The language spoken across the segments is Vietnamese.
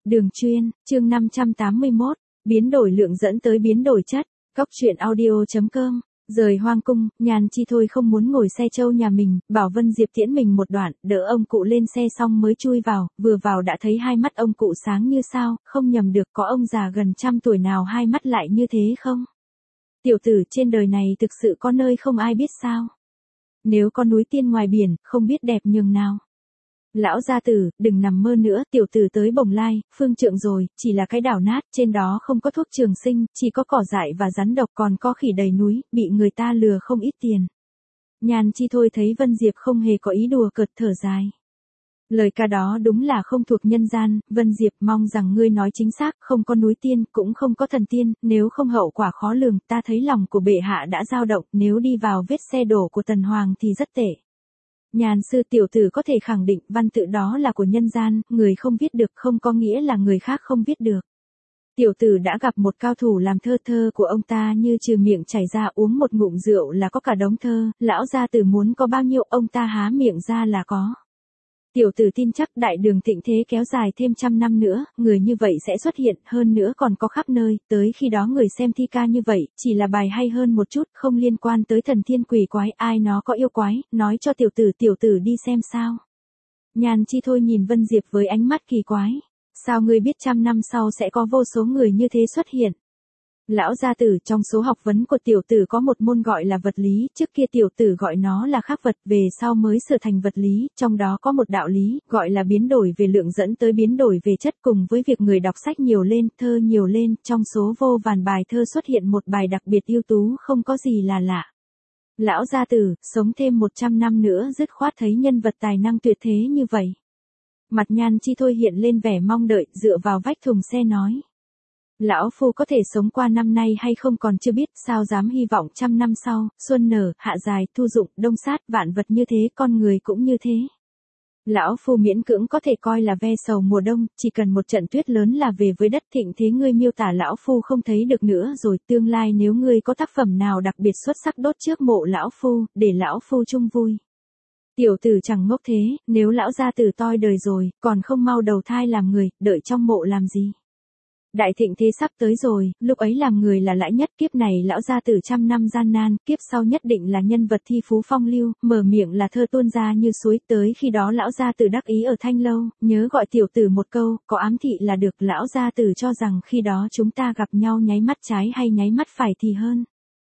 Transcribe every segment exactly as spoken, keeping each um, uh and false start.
Đường chuyên, chương năm trăm tám mươi mốt, biến đổi lượng dẫn tới biến đổi chất, Cóc truyện audio chấm com. Rời Hoang Cung, Nhan Chi Thôi không muốn ngồi xe trâu nhà mình, bảo Vân Diệp tiễn mình một đoạn, đỡ ông cụ lên xe xong mới chui vào, vừa vào đã thấy hai mắt ông cụ sáng như sao, không nhầm được có ông già gần trăm tuổi nào hai mắt lại như thế không? Tiểu tử, trên đời này thực sự có nơi không ai biết sao? Nếu có núi tiên ngoài biển, không biết đẹp nhường nào. Lão gia tử, đừng nằm mơ nữa, tiểu tử tới Bồng Lai, phương trượng rồi, chỉ là cái đảo nát, trên đó không có thuốc trường sinh, chỉ có cỏ dại và rắn độc, còn có khỉ đầy núi, bị người ta lừa không ít tiền. Nhan Chi Thôi thấy Vân Diệp không hề có ý đùa cợt, thở dài. Lời ca đó đúng là không thuộc nhân gian, Vân Diệp, mong rằng ngươi nói chính xác, không có núi tiên, cũng không có thần tiên, nếu không hậu quả khó lường, ta thấy lòng của bệ hạ đã dao động, nếu đi vào vết xe đổ của Tần Hoàng thì rất tệ. Nhàn sư, tiểu tử có thể khẳng định văn tự đó là của nhân gian, người không viết được không có nghĩa là người khác không viết được. Tiểu tử đã gặp một cao thủ làm thơ, thơ của ông ta như trừ miệng chảy ra, uống một ngụm rượu là có cả đống thơ, lão gia tử muốn có bao nhiêu ông ta há miệng ra là có. Tiểu tử tin chắc đại đường thịnh thế kéo dài thêm trăm năm nữa, người như vậy sẽ xuất hiện, hơn nữa còn có khắp nơi, tới khi đó người xem thi ca như vậy, chỉ là bài hay hơn một chút, không liên quan tới thần thiên quỷ quái, ai nó có yêu quái, nói cho tiểu tử, tiểu tử đi xem sao. Nhan Chi Thôi nhìn Vân Diệp với ánh mắt kỳ quái, sao ngươi biết trăm năm sau sẽ có vô số người như thế xuất hiện? Lão gia tử, trong số học vấn của tiểu tử có một môn gọi là vật lý, trước kia tiểu tử gọi nó là khắc vật, về sau mới sửa thành vật lý, trong đó có một đạo lý, gọi là biến đổi về lượng dẫn tới biến đổi về chất, cùng với việc người đọc sách nhiều lên, thơ nhiều lên, trong số vô vàn bài thơ xuất hiện một bài đặc biệt ưu tú, không có gì là lạ. Lão gia tử, sống thêm một trăm năm nữa dứt khoát thấy nhân vật tài năng tuyệt thế như vậy. Mặt Nhan Chi Thôi hiện lên vẻ mong đợi, dựa vào vách thùng xe nói. Lão phu có thể sống qua năm nay hay không còn chưa biết, sao dám hy vọng trăm năm sau, xuân nở, hạ dài, thu dụng, đông sát, vạn vật như thế, con người cũng như thế. Lão phu miễn cưỡng có thể coi là ve sầu mùa đông, chỉ cần một trận tuyết lớn là về với đất thịnh thế, ngươi miêu tả lão phu không thấy được nữa rồi, tương lai nếu ngươi có tác phẩm nào đặc biệt xuất sắc đốt trước mộ lão phu, để lão phu chung vui. Tiểu tử chẳng ngốc thế, nếu lão gia tử toi đời rồi, còn không mau đầu thai làm người, đợi trong mộ làm gì. Đại thịnh thế sắp tới rồi, lúc ấy làm người là lãi nhất, kiếp này lão gia tử trăm năm gian nan, kiếp sau nhất định là nhân vật thi phú phong lưu, mở miệng là thơ tuôn ra như suối, tới khi đó lão gia tử đắc ý ở Thanh Lâu, nhớ gọi tiểu tử một câu, có ám thị là được, lão gia tử cho rằng khi đó chúng ta gặp nhau nháy mắt trái hay nháy mắt phải thì hơn.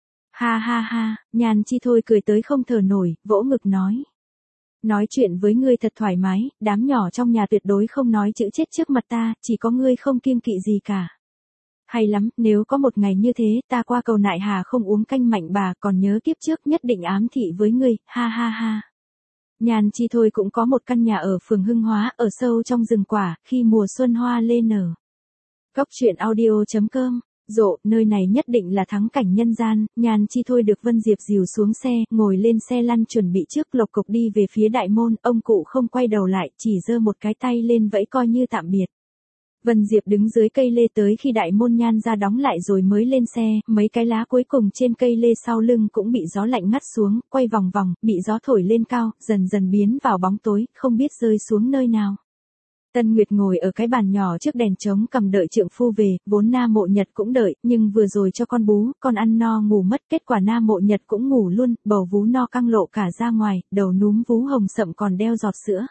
Ha ha ha, Nhan Chi Thôi cười tới không thở nổi, vỗ ngực nói. Nói chuyện với ngươi thật thoải mái, đám nhỏ trong nhà tuyệt đối không nói chữ chết trước mặt ta, chỉ có ngươi không kiêng kỵ gì cả. Hay lắm, nếu có một ngày như thế, ta qua cầu Nại Hà không uống canh mạnh bà, còn nhớ kiếp trước nhất định ám thị với ngươi, ha ha ha. Nhan Chi Thôi cũng có một căn nhà ở phường Hưng Hóa, ở sâu trong rừng quả, khi mùa xuân hoa lê nở. Cóc truyện audio chấm com. Rộ, nơi này nhất định là thắng cảnh nhân gian, Nhan Chi Thôi được Vân Diệp dìu xuống xe, ngồi lên xe lăn chuẩn bị trước lộc cộc đi về phía đại môn, ông cụ không quay đầu lại, chỉ giơ một cái tay lên vẫy coi như tạm biệt. Vân Diệp đứng dưới cây lê tới khi đại môn Nhan ra đóng lại rồi mới lên xe, mấy cái lá cuối cùng trên cây lê sau lưng cũng bị gió lạnh ngắt xuống, quay vòng vòng, bị gió thổi lên cao, dần dần biến vào bóng tối, không biết rơi xuống nơi nào. Tân Nguyệt ngồi ở cái bàn nhỏ trước đèn trống cầm đợi trượng phu về, vốn Na Mộ Nhật cũng đợi, nhưng vừa rồi cho con bú, con ăn no ngủ mất, kết quả Na Mộ Nhật cũng ngủ luôn, bầu vú no căng lộ cả ra ngoài, đầu núm vú hồng sậm còn đeo giọt sữa.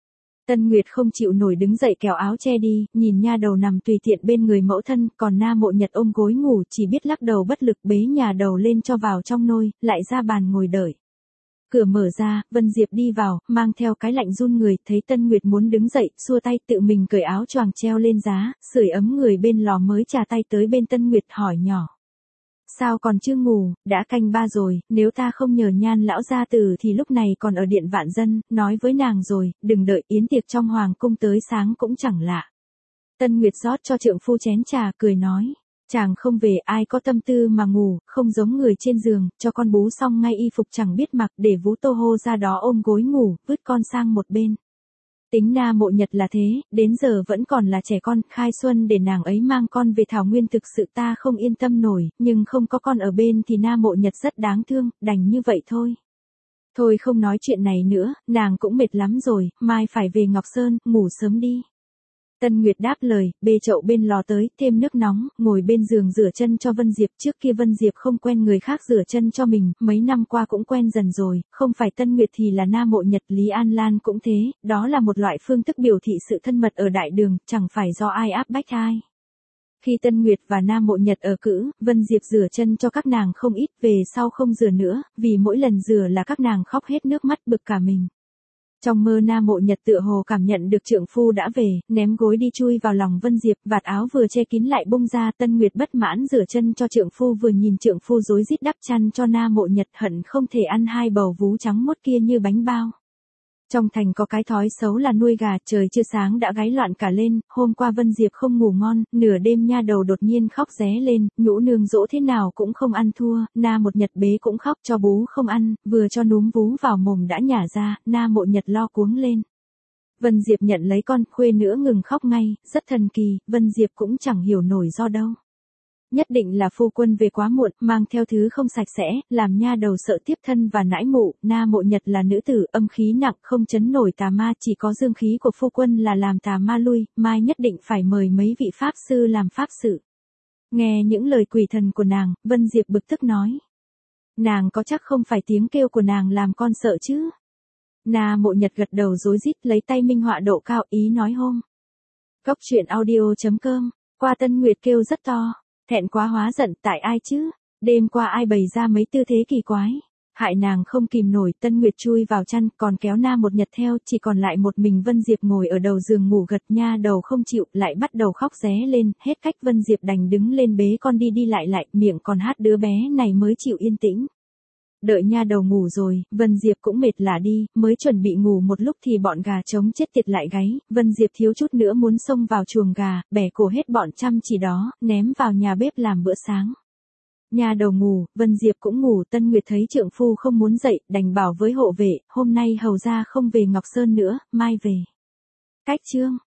Tân Nguyệt không chịu nổi đứng dậy kéo áo che đi, nhìn nha đầu nằm tùy tiện bên người mẫu thân, còn Na Mộ Nhật ôm gối ngủ chỉ biết lắc đầu bất lực bế nhà đầu lên cho vào trong nôi, lại ra bàn ngồi đợi. Cửa mở ra, Vân Diệp đi vào, mang theo cái lạnh run người, thấy Tân Nguyệt muốn đứng dậy, xua tay tự mình cởi áo choàng treo lên giá, sưởi ấm người bên lò mới trà tay tới bên Tân Nguyệt hỏi nhỏ. Sao còn chưa ngủ, đã canh ba rồi, nếu ta không nhờ Nhan lão gia tử thì lúc này còn ở điện vạn dân, nói với nàng rồi, đừng đợi, yến tiệc trong hoàng cung tới sáng cũng chẳng lạ. Tân Nguyệt rót cho trượng phu chén trà, cười nói. Chàng không về ai có tâm tư mà ngủ, không giống người trên giường, cho con bú xong ngay y phục chẳng biết mặc để vú Tô Hô ra đó ôm gối ngủ, vứt con sang một bên. Tính Na Mộ Nhật là thế, đến giờ vẫn còn là trẻ con, khai xuân để nàng ấy mang con về thảo nguyên thực sự ta không yên tâm nổi, nhưng không có con ở bên thì Na Mộ Nhật rất đáng thương, đành như vậy thôi. Thôi không nói chuyện này nữa, nàng cũng mệt lắm rồi, mai phải về Ngọc Sơn, ngủ sớm đi. Tân Nguyệt đáp lời, bê chậu bên lò tới, thêm nước nóng, ngồi bên giường rửa chân cho Vân Diệp. Trước kia Vân Diệp không quen người khác rửa chân cho mình, mấy năm qua cũng quen dần rồi, không phải Tân Nguyệt thì là Na Mộ Nhật, Lý An Lan cũng thế, đó là một loại phương thức biểu thị sự thân mật ở đại đường, chẳng phải do ai áp bách ai. Khi Tân Nguyệt và Na Mộ Nhật ở cữ, Vân Diệp rửa chân cho các nàng không ít, về sau không rửa nữa, vì mỗi lần rửa là các nàng khóc hết nước mắt bực cả mình. Trong mơ Na Mộ Nhật tựa hồ cảm nhận được trượng phu đã về, ném gối đi chui vào lòng Vân Diệp, vạt áo vừa che kín lại bung ra. Tân Nguyệt bất mãn rửa chân cho trượng phu, vừa nhìn trượng phu rối rít đắp chăn cho Na Mộ Nhật, hận không thể ăn hai bầu vú trắng mốt kia như bánh bao. Trong thành có cái thói xấu là nuôi gà, trời chưa sáng đã gáy loạn cả lên, hôm qua Vân Diệp không ngủ ngon, nửa đêm nha đầu đột nhiên khóc ré lên, nhũ nương dỗ thế nào cũng không ăn thua, Na Một Nhật bế cũng khóc cho bú không ăn, vừa cho núm vú vào mồm đã nhả ra, Na Mộ Nhật lo cuống lên. Vân Diệp nhận lấy con, khuê nữa ngừng khóc ngay, rất thần kỳ, Vân Diệp cũng chẳng hiểu nổi do đâu. Nhất định là phu quân về quá muộn, mang theo thứ không sạch sẽ, làm nha đầu sợ tiếp thân và nãi mụ. Na Mộ Nhật là nữ tử, âm khí nặng, không chấn nổi tà ma, chỉ có dương khí của phu quân là làm tà ma lui, mai nhất định phải mời mấy vị pháp sư làm pháp sự. Nghe những lời quỷ thần của nàng, Vân Diệp bực tức nói. Nàng có chắc không phải tiếng kêu của nàng làm con sợ chứ? Na Mộ Nhật gật đầu rối rít, lấy tay minh họa độ cao, ý nói hôm. Cốc truyện audio chấm com, qua Tân Nguyệt kêu rất to. Thẹn quá hóa giận, tại ai chứ? Đêm qua ai bày ra mấy tư thế kỳ quái? Hại nàng không kìm nổi. Tân Nguyệt chui vào chăn, còn kéo Na Một Nhật theo, chỉ còn lại một mình Vân Diệp ngồi ở đầu giường ngủ gật. Nha đầu không chịu, lại bắt đầu khóc ré lên, hết cách Vân Diệp đành đứng lên bế con đi đi lại lại, miệng còn hát đứa bé này mới chịu yên tĩnh. Đợi nha đầu ngủ rồi, Vân Diệp cũng mệt lả đi, mới chuẩn bị ngủ một lúc thì bọn gà trống chết tiệt lại gáy, Vân Diệp thiếu chút nữa muốn xông vào chuồng gà, bẻ cổ hết bọn chăm chỉ đó, ném vào nhà bếp làm bữa sáng. Nha đầu ngủ, Vân Diệp cũng ngủ. Tân Nguyệt thấy trượng phu không muốn dậy, đành bảo với hộ vệ, hôm nay hầu gia không về Ngọc Sơn nữa, mai về. Cách chương